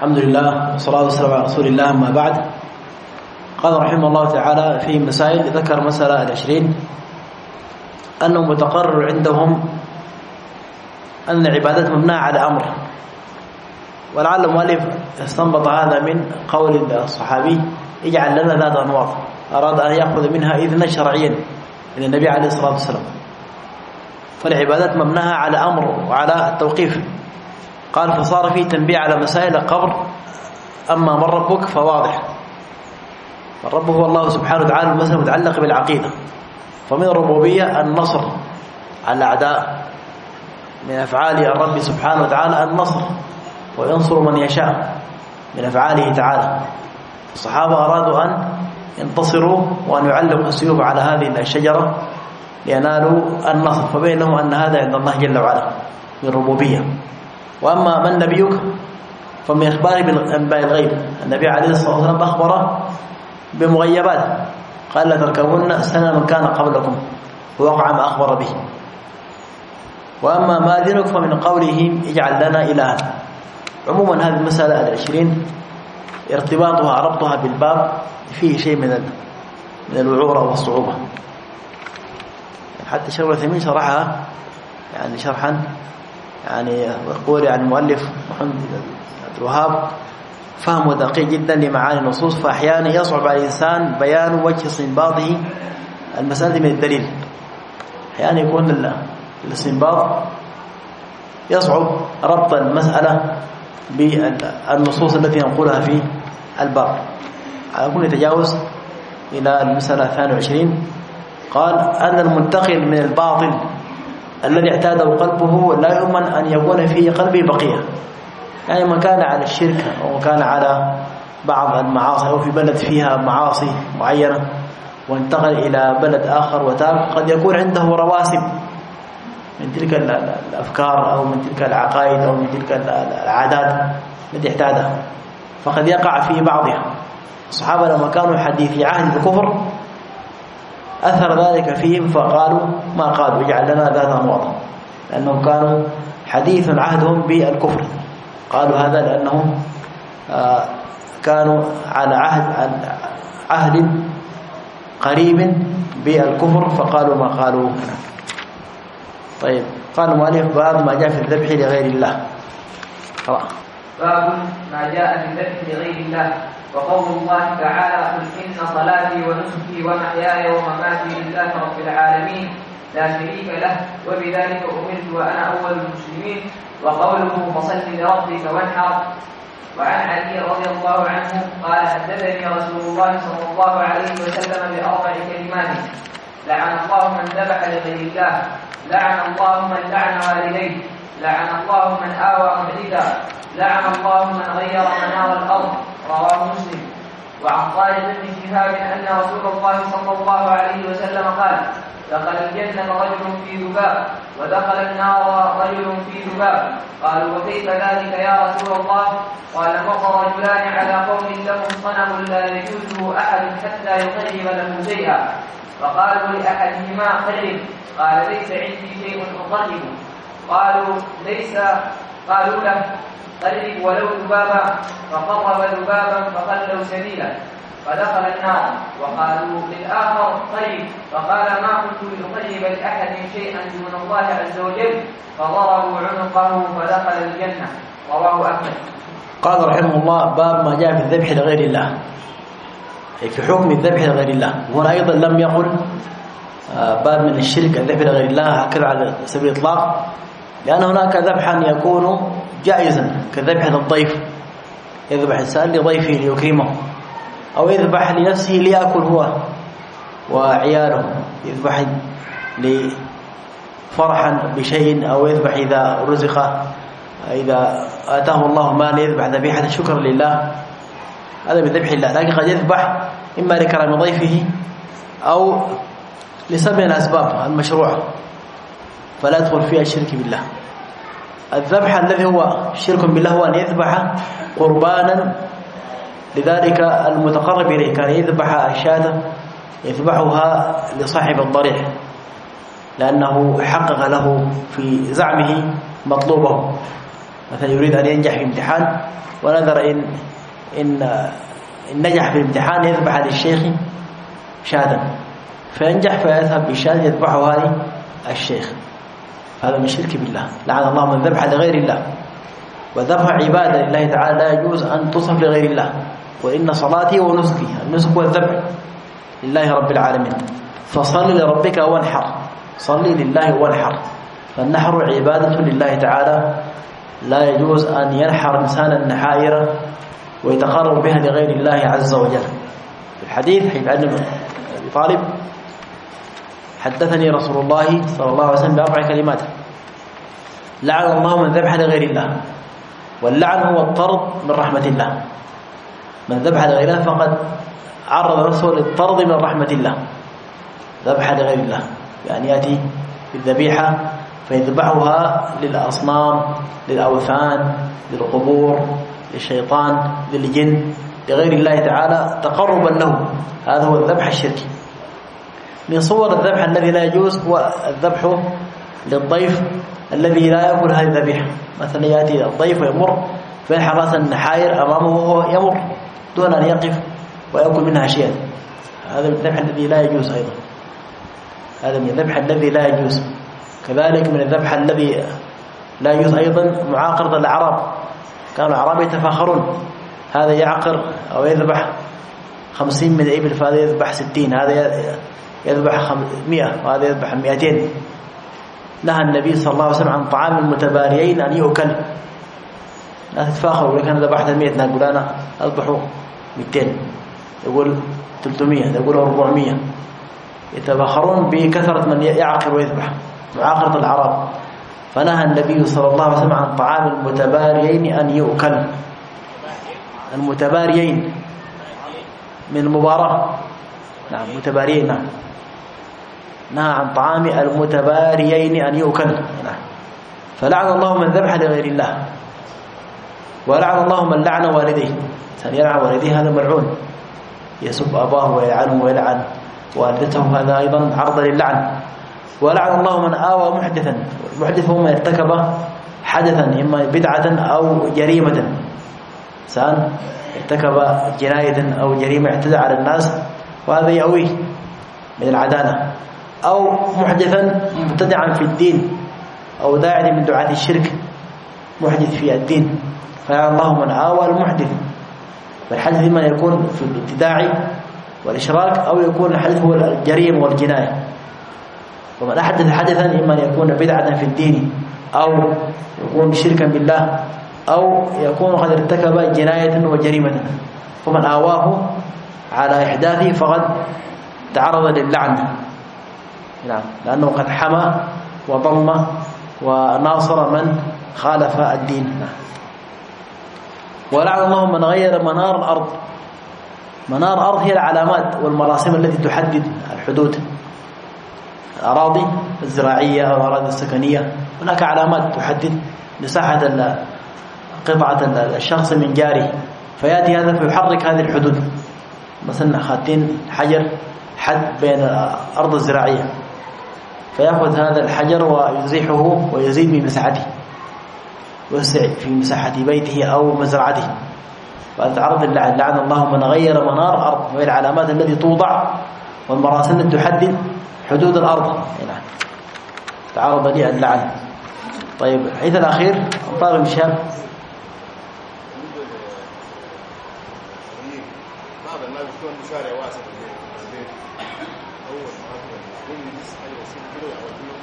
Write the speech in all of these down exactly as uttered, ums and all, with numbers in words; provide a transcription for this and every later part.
الحمد لله والصلاة والسلام على رسول الله. أما بعد، قال رحمه الله تعالى في مسائل، ذكر مسألة العشرين أنه متقرر عندهم أن العبادات مبناة على أمر، ولعل المؤلف استنبط هذا من قول الصحابي اجعل لنا ذات أنواط، أراد أن يأخذ منها إذنا شرعيا من النبي عليه الصلاة والسلام. فالعبادات مبناها على أمر وعلى التوقيف. قال فصار فيه تنبيه على مسائل القبر. أما من ربك فواضح، الرب هو الله سبحانه وتعالى، المسألة متعلقة بالعقيدة. فمن الربوبية النصر على الأعداء، من أفعال الرب سبحانه وتعالى النصر وينصر من يشاء، من أفعاله تعالى. الصحابة أرادوا أن ينتصروا وأن يعلقوا السيوف على هذه الشجرة لينالوا النصر، فبينهم أن هذا عند الله جل وعلا من الربوبية. وأما من نبيك فمن إخباره بأنباء الغيب. النبي عليه الصلاة والسلام أخبره بمغيبات، قال لتركبن سنن من كان قبلكم، ووقع ما أخبر به. وأما ماذنك فمن قولهم اجعل لنا إلها. عموما هذه المسألة العشرين ارتباطها ربطها بالباب فيه شيء من من الوعورة والصعوبة. حتى شيخ العثيمين شرحها يعني شرحا يعني يقول يعني المؤلف محمد عبد الوهاب فهمه دقيق جدا لمعاني النصوص، فأحيانا يصعب على الإنسان بيان وجه استنباطه المسألة من الدليل. أحيانا يكون الاستنباط يصعب ربط المسألة بالنصوص التي نقولها في الباب. على كل تجاوز إلى المسألة الثانية والعشرين. قال أن المنتقل من الباطل الذي اعتاده قلبه لا يؤمن أن يكون في قلبه بقية. يعني من كان على الشرك أو كان على بعض المعاصي أو في بلد فيها معاصي معينة وانتقل إلى بلد آخر وتاب، قد يكون عنده رواسب من تلك الأفكار أو من تلك العقائد أو من تلك العادات التي اعتادها، فقد يقع في بعضها. الصحابة لما كانوا حديثي عهد بالكفر أثر ذلك فيهم فقالوا ما قالوا اجعل لنا ذات أنواط، لأنهم كانوا حديث عهدهم بالكفر. قالوا هذا لأنهم كانوا على عهد عهد قريب بالكفر فقالوا ما قالوا. طيب، قال المؤلف باب ما جاء في الذبح لغير الله. قرأ. باب ما جاء في الذبح لغير الله. وقول الله تعالى قل إن صلاتي ونسكي ومحياي ومماتي لله رب العالمين لا شريك له وبذلك أمرت وأنا أول المسلمين. وقوله فصل لربك وانحر. وعن علي رضي الله عنه قال حدثني رسول الله صلى الله عليه وسلم بأربع كلمات: لعن الله من ذبح لغير الله، لعن الله من لعن والديه، لعن الله من آوى محدثا، لعن الله من غير منار الأرض. رواه مسلم. وعن طارق بن شهاب أن رسول الله صلى الله عليه وسلم قال: دخل الجنة رجل في ذباب ودخل النار رجل في ذباب. قالوا: وكيف ذلك يا رسول الله؟ قال: مر رجلان على قوم لهم صنم لا يجوزه أحد حتى يقرب له شيئا، فقالوا لأحدهما قرب، قال: ليس عندي شيء أقربه. قالوا: ليس قالوا له: قرب ولو ذبابا، فقرب ذبابا فخلوا سبيلا فدخل النار. وقالوا للآخر: قرب، فقال: ما كنت لأقرب لأحد شيئا دون الله عز وجل، فضربوا عنقه فدخل الجنة. رواه أحمد. قال رحمه الله باب ما جاء في الذبح لغير الله، أي في حكم الذبح لغير الله. وهنا أيضا لم يقل باب من الشرك الذبح لغير الله هكذا على سبيل الإطلاق، لأن هناك ذبحا يكون جائزا كذبح للضيف، يذبح إنسان لضيفه ليكرمه، أو يذبح لنفسه ليأكل هو وعياله، يذبح لفرحا بشيء، أو يذبح إذا رزق إذا آتاه الله مال يذبح ذبيحة شكر لله، هذا بذبح الله. لكن قد يذبح إما لكرم ضيفه أو لسبب من الأسباب المشروعة، فلا يدخل فيها الشرك بالله. الذبح الذي هو شرك بالله هو أن يذبح قربانا، لذلك المتقرب إليه كان يذبح الشاة يذبحها لصاحب الضريح، لأنه حقق له في زعمه مطلوبه. مثلا يريد أن ينجح في امتحان ونذر إن إن إن نجح في الامتحان يذبح للشيخ شاة، فينجح فيذهب بالشاة يذبحها هذه الشيخ، هذا من الشرك بالله. لعن الله من ذبح لغير الله. وذبح عبادة لله تعالى لا يجوز أن تصف لغير الله. وإن صلاتي ونسكي، النسك والذبح لله رب العالمين، فصل لربك وانحر، صلي لله وانحر. فالنحر عبادة لله تعالى، لا يجوز أن ينحر إنسان النحائر ويتقرب بها لغير الله عز وجل. في الحديث حيث أن أبي طالب حدثني رسول الله صلى الله عليه وسلم بأربع كلمات: لعن الله من ذبح لغير الله. واللعن هو الطرد من رحمة الله. من ذبح لغير الله فقد عرض نفسه للطرد من رحمة الله. ذبح لغير الله يعني يأتي بالذبيحة فيذبحها للأصنام، للأوثان، للقبور، للشيطان، للجن، لغير الله تعالى تقربا له. هذا هو الذبح الشركي. من صور الذبح الذي لا يجوز هو الذبح للضيف الذي لا يأكل هذه الذبيحة. مثلا يأتي الضيف ويمر فينحر راس النحائر أمامه وهو يمر دون أن يقف ويأكل منها شيئا. هذا من الذبح الذي لا يجوز أيضا. هذا من الذبح الذي لا يجوز. كذلك من الذبح الذي لا يجوز أيضا معاقرة الأعراب. كانوا الأعراب يتفاخرون، هذا يعقر أو يذبح خمسين من الإبل فهذا يذبح ستين، هذا يذبح مئة وهذا يذبح مئتين. نهى النبي صلى الله عليه وسلم عن طعام المتباريين أن يؤكل. لا تتفاخروا، يقول أنا ذبحت مئة، نقول أنا أذبحوا مئتين، يقول ثلاثمئة، يقول أربعمئة. يتفاخرون بكثرة من يعقر ويذبح، معاقرة الأعراب. فنهى النبي صلى الله عليه وسلم عن طعام المتباريين أن يؤكل. المتباريين من المباراة، نعم متباريين، نعم. نهى عن طعام المتباريين أن يؤكل، نعم. فلعن الله من ذبح لغير الله. ولعن الله من لعن والديه. إنسان يلعن والديه هذا ملعون، يسب أباه ويلعنه ويلعن والدته، هذا أيضا عرض للعن. ولعن الله من آوى محدثا. المحدث هو من ارتكب حدثا إما بدعة أو جريمة. إنسان ارتكب جناية أو جريمة اعتدى على الناس وهذا يأويه من العدالة. أو محدثا مبتدعا في الدين أو داعي من دعاة الشرك، محدث في الدين. فلعن الله من آوى المحدث. فالحدث إما يكون في الابتداع والإشراك أو يكون الحدث هو الجريمة والجناية. ومن أحدث حدثا إما أن يكون بدعة في الدين أو يكون شركا بالله أو يكون قد ارتكب جناية وجريمة. فمن آواه على إحداثه فقد تعرض للعنة، نعم، لأنه قد حمى وضم وناصر من خالف الدين. ولعن الله من غير منار الأرض. منار الأرض هي العلامات والمراسم التي تحدد الحدود. الأراضي الزراعية أو الأراضي السكنية هناك علامات تحدد مساحة قطعة الشخص من جاره، فيأتي هذا فيحرك هذه الحدود. مثلا خاتين حجر حد بين الأرض الزراعية، فيأخذ هذا الحجر ويزيحه ويزيد من مساحته، يوسع في مساحة بيته أو مزرعته. فأتعرض اللعن. لعن الله من غير منار الأرض، وهي العلامات التي توضع والمراسم التي تحدد حدود الأرض. نعم، تعرض لي اللعن. طيب الحديث الأخير طالب مشاب. بعض الناس يكون شارع واسع البيت أول ما أكبر كل يجلس حاجة بسيطة كده يعوديه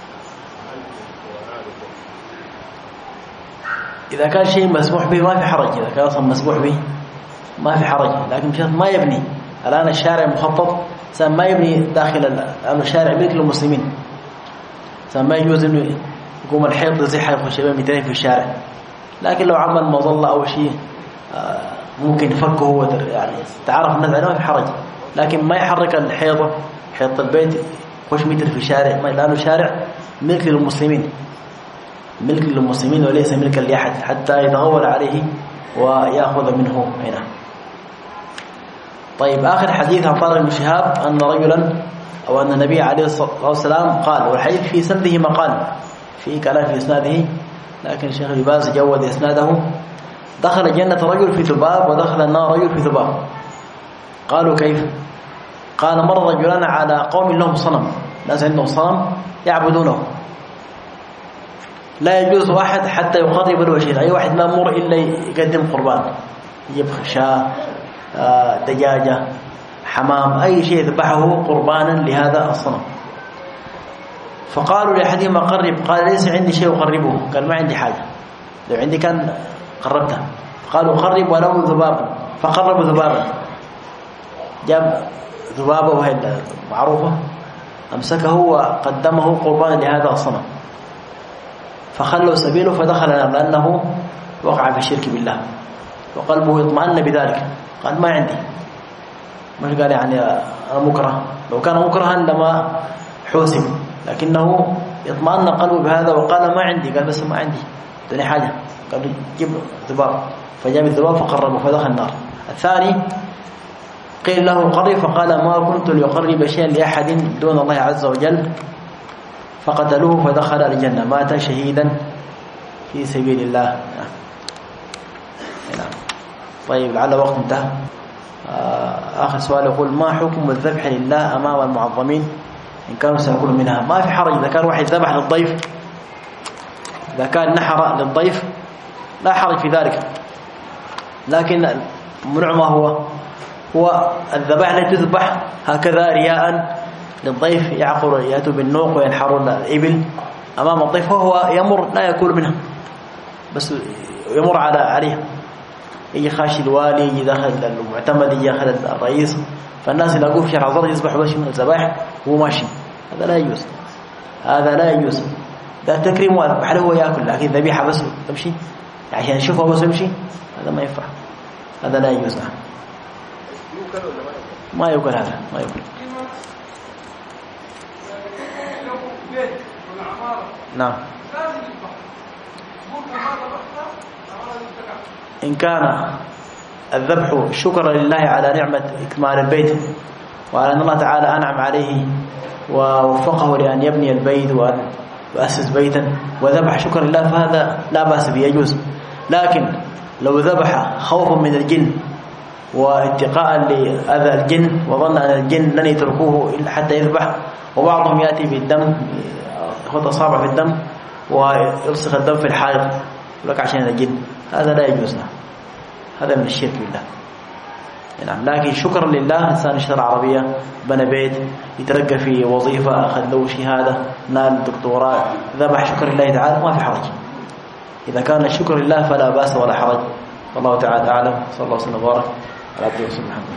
إذا كان شيء مسموح به ما في حرج. إذا كان أصلا مسموح به ما في حرج، لكن بشرط ما يبني. الآن الشارع مخطط، سام ما يبني داخل، لأنه الشارع ملك للمسلمين، سام ما يجوز إنه يقوم الحيط يزيح يخش بين مترين في الشارع. لكن لو عمل مظلة أو شيء ممكن يفكه يعني تعرف الناس عليه ما في حرج، لكن ما يحرك الحيطة حيط البيت يخش متر في الشارع، لأنه شارع ملك للمسلمين، ملك للمسلمين وليس ملكا لأحد حتى يتغول عليه ويأخذ منه هنا. طيب آخر حديث عن طارق بن شهاب أن رجلا أو أن النبي عليه الصلاة والسلام قال، والحديث في سنده مقال، في كلام في إسناده، لكن الشيخ ابن باز جود إسناده دخل الجنة رجل في ذباب ودخل النار رجل في ذباب. قالوا كيف؟ قال مر رجلان على قوم لهم صنم، ناس عندهم صنم يعبدونه، لا يجوز واحد حتى يقرب له شيء، أي واحد ما مر إلا يقدم قربان، يجيب شاة، دجاجة، حمام، أي شيء يذبحه قربانا لهذا الصنم. فقالوا لأحدهما قرب، قال ليس عندي شيء أقربه، قال ما عندي حاجة، لو عندي كان قربته. قالوا قرب ولو ذبابا، فقربوا ذبابا، جاب ذبابة وهي معروفة، أمسكه وقدمه قربانا لهذا الصنم، فخلوا سبيله فدخل لأنه وقع في الشرك بالله وقلبه يطمئن بذلك. قال ما عندي، مش قال يعني أنا مكره، لو كان مكرها لما حوسب، لكنه يطمئن قلبه بهذا وقال ما عندي. قال بس ما عندي دوني حاجة، قال جيب ذباب، فجاب الذباب فقربه فدخل النار. الثاني قيل له قرب، فقال ما كنت ليقرب شيئا لأحد دون الله عز وجل، فقتلوه فدخل الجنة، مات شهيدا في سبيل الله. نعم. طيب لعل وقت انتهى. آخر سؤال يقول ما حكم الذبح لله أمام المعظمين إن كانوا سيأكلوا منها؟ ما في حرج إذا كان واحد ذبح للضيف، إذا كان نحر للضيف لا حرج في ذلك، لكن منع ما هو هو الذبائح التي تذبح هكذا رياء للضيف، يعقر يأتوا بالنوق وينحرون الإبل أمام الضيف وهو يمر لا يأكل منها، بس يمر على عليها، يجي خاشي الوالي، يجي داخل المعتمد، يجي داخل الرئيس، فالناس يلاقوه في شارع الظهر يذبحوا بس من الذبائح وهو ماشي، هذا لا يجوز، هذا لا يجوز، ده تكريم وذبح له هو يأكل، لكن ذبيحة بس تمشي عشان يشوفها بس يمشي، هذا ما ينفع، هذا لا يجوز. ما يقول هذا، ما يقول. نعم. إن كان الذبح شكرا لله على نعمة إكمال البيت، وعلى أن الله تعالى أنعم عليه ووفقه لأن يبني البيت وأن يؤسس بيتا وذبح شكرا لله، فهذا لا بأس به، يجوز. لكن لو ذبح خوفا من الجن واتقاء لأذى الجن وظن أن الجن لن يتركوه حتى يذبح، وبعضهم يأتي بالدم، يحط أصابع في الدم ويلصق الدم في الحائط لك عشان الجن، هذا لا يجوز، هذا من الشرك بالله. نعم. لكن شكرا لله، إنسان اشترى عربية، بنى بيت، يترقى في وظيفة، أخذ له شهادة، نال دكتوراه، ذبح شكر لله تعالى، ما في حرج. إذا كان الشكر لله فلا بأس ولا حرج، والله تعالى أعلم. صلى الله وسلم وبارك على عبده ورسوله محمد.